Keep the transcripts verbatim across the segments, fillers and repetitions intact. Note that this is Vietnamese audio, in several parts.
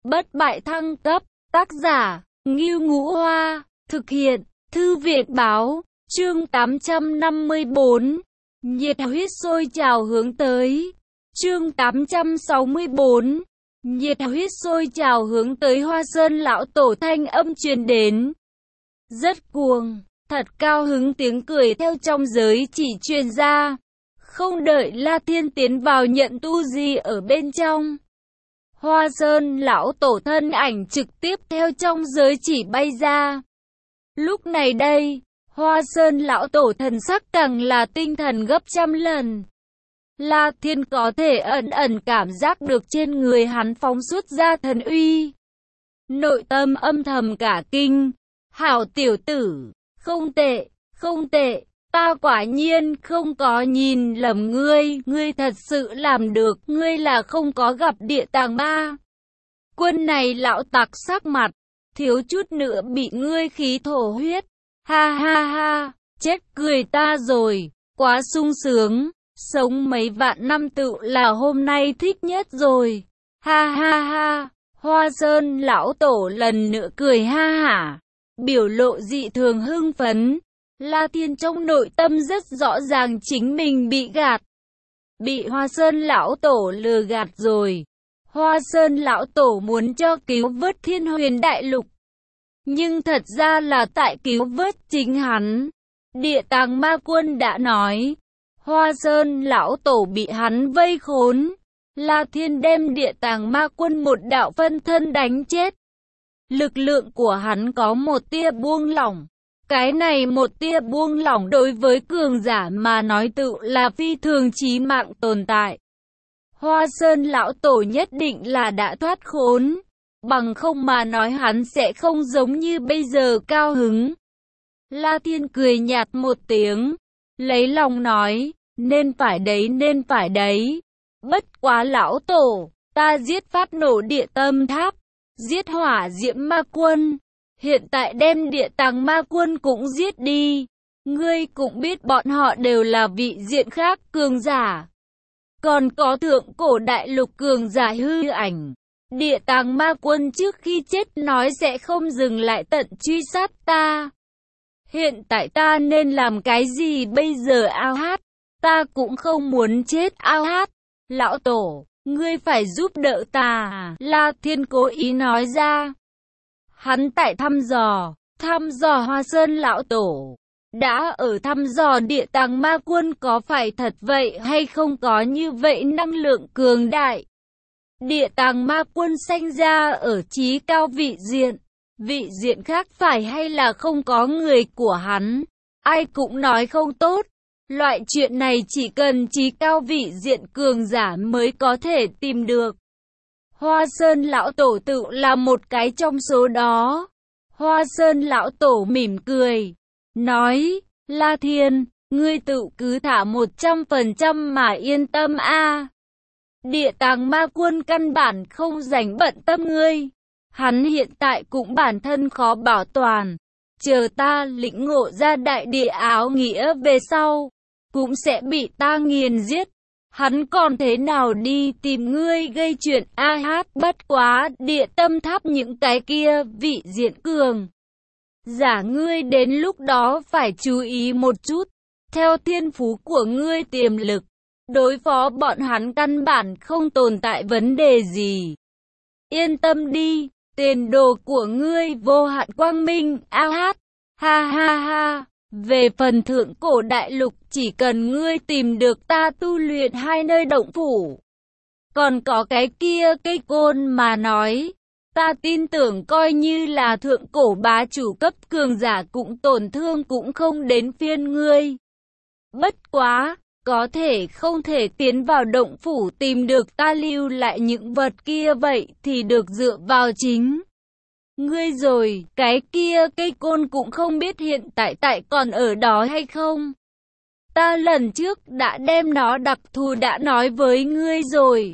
Bất bại thăng cấp, tác giả, Ngưu Ngũ Hoa, thực hiện, Thư viện báo, chương tám trăm năm mươi tư, nhiệt huyết sôi trào hướng tới, chương tám trăm sáu mươi tư, nhiệt huyết sôi trào hướng tới Hoa Sơn lão tổ thanh âm truyền đến. Rất cuồng, thật cao hứng tiếng cười theo trong giới chỉ truyền ra, không đợi La Thiên tiến vào nhận tu gì ở bên trong. Hoa Sơn lão tổ thân ảnh trực tiếp theo trong giới chỉ bay ra. Lúc này đây, Hoa Sơn lão tổ thần sắc càng là tinh thần gấp trăm lần. La Thiên có thể ẩn ẩn cảm giác được trên người hắn phóng xuất ra thần uy. Nội tâm âm thầm cả kinh. Hảo tiểu tử, không tệ, không tệ, ta quả nhiên không có nhìn lầm ngươi, ngươi thật sự làm được, ngươi là không có gặp địa tàng ma. Quân này lão tặc sắc mặt, thiếu chút nữa bị ngươi khí thổ huyết. Ha ha ha, chết cười ta rồi, quá sung sướng, sống mấy vạn năm tự là hôm nay thích nhất rồi. Ha ha ha, Hoa Sơn lão tổ lần nữa cười ha hả, biểu lộ dị thường hưng phấn. La Thiên trong nội tâm rất rõ ràng chính mình bị gạt, bị Hoa Sơn lão tổ lừa gạt rồi. Hoa Sơn lão tổ muốn cho cứu vớt Thiên Huyền Đại Lục, nhưng thật ra là tại cứu vớt chính hắn. Địa tàng ma quân đã nói, Hoa Sơn lão tổ bị hắn vây khốn. La Thiên đem địa tàng ma quân một đạo phân thân đánh chết. Lực lượng của hắn có một tia buông lỏng. Cái này một tia buông lỏng đối với cường giả mà nói tự là phi thường chí mạng tồn tại. Hoa Sơn lão tổ nhất định là đã thoát khốn, bằng không mà nói hắn sẽ không giống như bây giờ cao hứng. La Thiên cười nhạt một tiếng, lấy lòng nói, nên phải đấy nên phải đấy. Bất quá lão tổ, ta giết phát nổ địa tâm tháp, giết hỏa diễm ma quân, hiện tại đem địa tàng ma quân cũng giết đi. Ngươi cũng biết bọn họ đều là vị diện khác cường giả. Còn có thượng cổ đại lục cường giả hư ảnh. Địa tàng ma quân trước khi chết nói sẽ không dừng lại tận truy sát ta. Hiện tại ta nên làm cái gì bây giờ ao hát? Ta cũng không muốn chết ao hát. Lão tổ, ngươi phải giúp đỡ ta. La Thiên cố ý nói ra. Hắn tại thăm dò, thăm dò Hoa Sơn lão tổ. Đã ở thăm dò địa tàng ma quân có phải thật vậy hay không có như vậy năng lượng cường đại. Địa tàng ma quân sanh ra ở chí cao vị diện. Vị diện khác phải hay là không có người của hắn. Ai cũng nói không tốt. Loại chuyện này chỉ cần chí cao vị diện cường giả mới có thể tìm được. Hoa Sơn lão tổ tự là một cái trong số đó. Hoa Sơn lão tổ mỉm cười, nói, La Thiên, ngươi tự cứ thả một trăm phần trăm mà yên tâm a. Địa tàng ma quân căn bản không rảnh bận tâm ngươi. Hắn hiện tại cũng bản thân khó bảo toàn. Chờ ta lĩnh ngộ ra đại địa áo nghĩa về sau, cũng sẽ bị ta nghiền giết. Hắn còn thế nào đi tìm ngươi gây chuyện a hát. Bất quá địa tâm tháp những cái kia vị diện cường giả ngươi đến lúc đó phải chú ý một chút. Theo thiên phú của ngươi tiềm lực, đối phó bọn hắn căn bản không tồn tại vấn đề gì. Yên tâm đi, tiền đồ của ngươi vô hạn quang minh a hát. Ha ha ha. Về phần thượng cổ đại lục, chỉ cần ngươi tìm được ta tu luyện hai nơi động phủ, còn có cái kia cây côn mà nói, ta tin tưởng coi như là thượng cổ bá chủ cấp cường giả cũng tổn thương cũng không đến phiên ngươi. Bất quá, có thể không thể tiến vào động phủ tìm được ta lưu lại những vật kia vậy thì được dựa vào chính ngươi rồi. Cái kia cây côn cũng không biết hiện tại tại còn ở đó hay không. Ta lần trước đã đem nó đặc thù đã nói với ngươi rồi.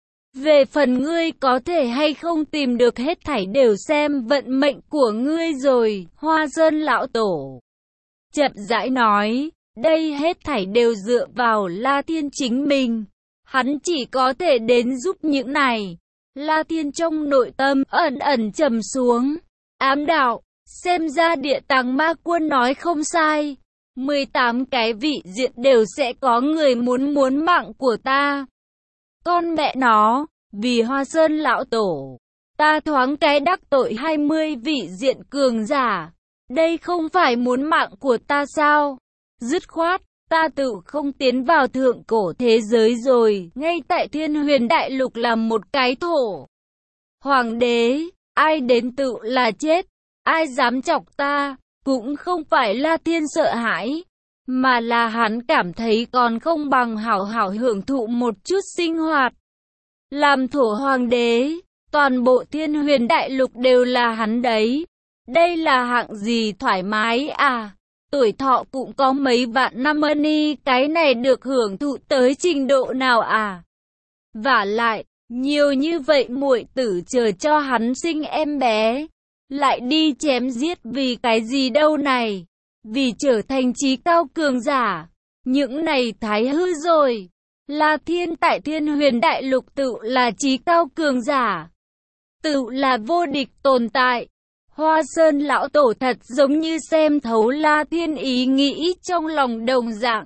Về phần ngươi có thể hay không tìm được hết thảy đều xem vận mệnh của ngươi rồi. Hoa Sơn lão tổ chậm rãi nói, đây hết thảy đều dựa vào La Thiên chính mình. Hắn chỉ có thể đến giúp những này. La Thiên trong nội tâm ẩn ẩn trầm xuống, ám đạo, xem ra Địa Tàng Ma Quân nói không sai, mười tám cái vị diện đều sẽ có người muốn muốn mạng của ta. Con mẹ nó, vì Hoa Sơn lão tổ, ta thoáng cái đắc tội hai mươi vị diện cường giả, đây không phải muốn mạng của ta sao? Dứt khoát, ta tự không tiến vào thượng cổ thế giới rồi, ngay tại Thiên Huyền Đại Lục làm một cái thổ hoàng đế, ai đến tự là chết, ai dám chọc ta, cũng không phải La Thiên sợ hãi, mà là hắn cảm thấy còn không bằng hảo hảo hưởng thụ một chút sinh hoạt. Làm thổ hoàng đế, toàn bộ Thiên Huyền Đại Lục đều là hắn đấy. Đây là hạng gì thoải mái à? Tuổi thọ cũng có mấy vạn năm ân y, cái này được hưởng thụ tới trình độ nào à? Vả lại, nhiều như vậy muội tử chờ cho hắn sinh em bé, lại đi chém giết vì cái gì đâu này? Vì trở thành trí cao cường giả, những này thái hư rồi. La Thiên tại Thiên Huyền Đại Lục tự là trí cao cường giả, tự là vô địch tồn tại. Hoa Sơn lão tổ thật giống như xem thấu La Thiên ý nghĩ trong lòng đồng dạng.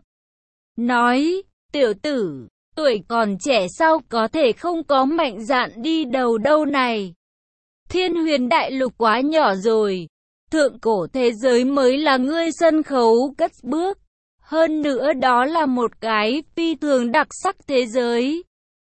Nói, tiểu tử, tuổi còn trẻ sao có thể không có mạnh dạn đi đầu đâu này. Thiên Huyền Đại Lục quá nhỏ rồi, thượng cổ thế giới mới là ngươi sân khấu cất bước. Hơn nữa đó là một cái phi thường đặc sắc thế giới.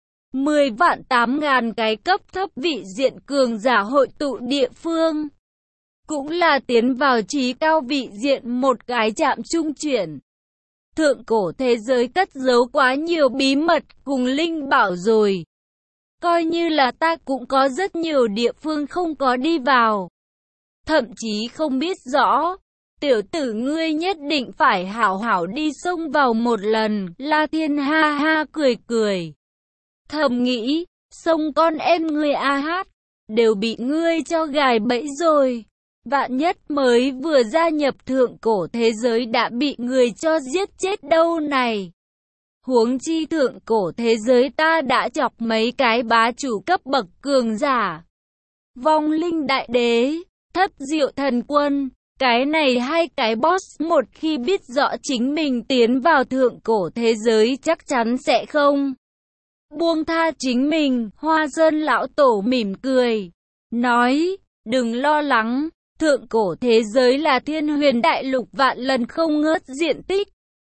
Mười vạn tám ngàn cái cấp thấp vị diện cường giả hội tụ địa phương. Cũng là tiến vào trí cao vị diện một cái chạm trung chuyển. Thượng cổ thế giới cất giấu quá nhiều bí mật cùng linh bảo rồi. Coi như là ta cũng có rất nhiều địa phương không có đi vào. Thậm chí không biết rõ. Tiểu tử ngươi nhất định phải hảo hảo đi xông vào một lần. La Thiên ha ha cười cười. Thầm nghĩ, xông con em ngươi a hát, đều bị ngươi cho gài bẫy rồi. Vạn nhất mới vừa gia nhập thượng cổ thế giới đã bị người cho giết chết đâu này. Huống chi thượng cổ thế giới ta đã chọc mấy cái bá chủ cấp bậc cường giả. Vong linh đại đế, thất diệu thần quân. Cái này hai cái boss một khi biết rõ chính mình tiến vào thượng cổ thế giới chắc chắn sẽ không buông tha chính mình. Hoa Sơn lão tổ mỉm cười, nói, đừng lo lắng, thượng cổ thế giới là Thiên Huyền Đại Lục vạn lần không ngớt diện tích.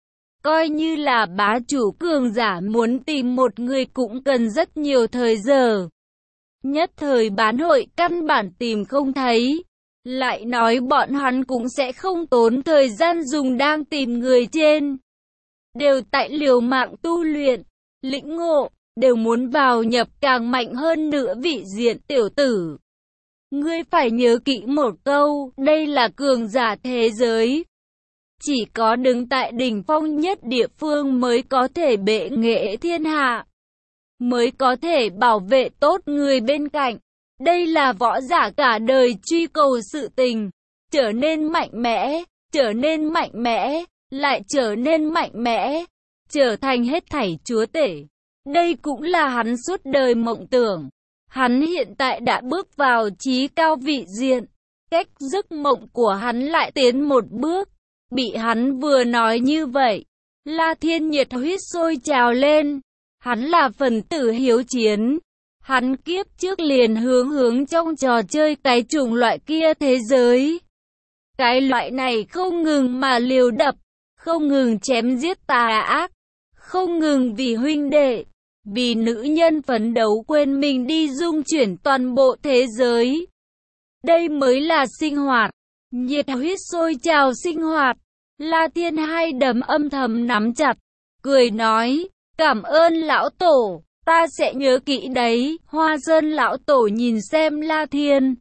Coi như là bá chủ cường giả muốn tìm một người cũng cần rất nhiều thời giờ. Nhất thời bán hội căn bản tìm không thấy. Lại nói bọn hắn cũng sẽ không tốn thời gian dùng đang tìm người trên. Đều tại liều mạng tu luyện, lĩnh ngộ, đều muốn vào nhập càng mạnh hơn nữa vị diện. Tiểu tử, ngươi phải nhớ kỹ một câu, đây là cường giả thế giới. Chỉ có đứng tại đỉnh phong nhất địa phương mới có thể bệ nghệ thiên hạ, mới có thể bảo vệ tốt người bên cạnh. Đây là võ giả cả đời truy cầu sự tình, trở nên mạnh mẽ, trở nên mạnh mẽ, lại trở nên mạnh mẽ, trở thành hết thảy chúa tể. Đây cũng là hắn suốt đời mộng tưởng. Hắn hiện tại đã bước vào trí cao vị diện, cách giấc mộng của hắn lại tiến một bước. Bị hắn vừa nói như vậy, La Thiên nhiệt huyết sôi trào lên. Hắn là phần tử hiếu chiến. Hắn kiếp trước liền hướng hướng trong trò chơi cái chủng loại kia thế giới. Cái loại này không ngừng mà liều đập, không ngừng chém giết tà ác, không ngừng vì huynh đệ, vì nữ nhân phấn đấu quên mình đi dung chuyển toàn bộ thế giới. Đây mới là sinh hoạt, nhiệt huyết sôi trào sinh hoạt. La Thiên hai đấm âm thầm nắm chặt, cười nói, cảm ơn lão tổ. Ta sẽ nhớ kỹ đấy. Hoa Sơn lão tổ nhìn xem La Thiên,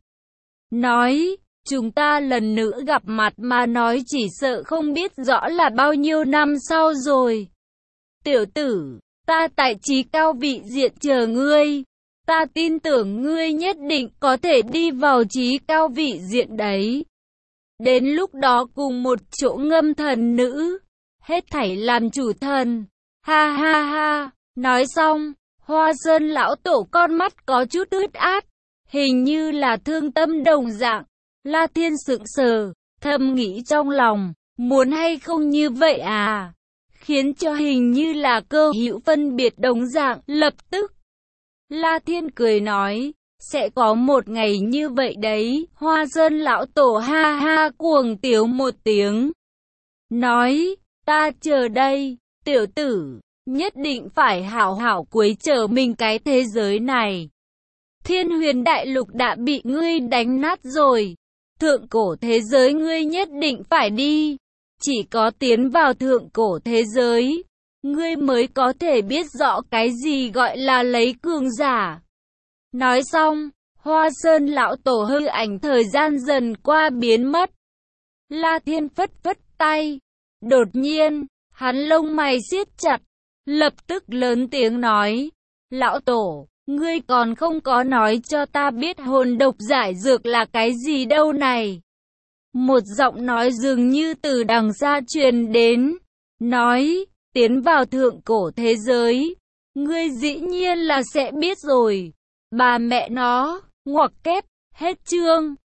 nói, chúng ta lần nữa gặp mặt mà nói chỉ sợ không biết rõ là bao nhiêu năm sau rồi. Tiểu tử, ta tại trí cao vị diện chờ ngươi. Ta tin tưởng ngươi nhất định có thể đi vào trí cao vị diện đấy. Đến lúc đó cùng một chỗ ngâm thần nữ, hết thảy làm chủ thần. Ha ha ha, nói xong. Hoa Sơn lão tổ con mắt có chút ướt át, hình như là thương tâm đồng dạng. La Thiên sững sờ, thầm nghĩ trong lòng, muốn hay không như vậy à? Khiến cho hình như là cơ hữu phân biệt đồng dạng, lập tức. La Thiên cười nói, sẽ có một ngày như vậy đấy. Hoa Sơn lão tổ ha ha cuồng tiếu một tiếng, nói, ta chờ đây, tiểu tử, nhất định phải hảo hảo quấy trở mình cái thế giới này. Thiên Huyền đại lục đã bị ngươi đánh nát rồi, thượng cổ thế giới ngươi nhất định phải đi. Chỉ có tiến vào thượng cổ thế giới, ngươi mới có thể biết rõ cái gì gọi là lấy cường giả. Nói xong, Hoa Sơn lão tổ hư ảnh thời gian dần qua biến mất. La Thiên phất phất tay, đột nhiên, hắn lông mày siết chặt, lập tức lớn tiếng nói, lão tổ, ngươi còn không có nói cho ta biết hồn độc giải dược là cái gì đâu này. Một giọng nói dường như từ đằng xa truyền đến, nói, tiến vào thượng cổ thế giới, ngươi dĩ nhiên là sẽ biết rồi. Bà mẹ nó, ngoặc kép, hết chương.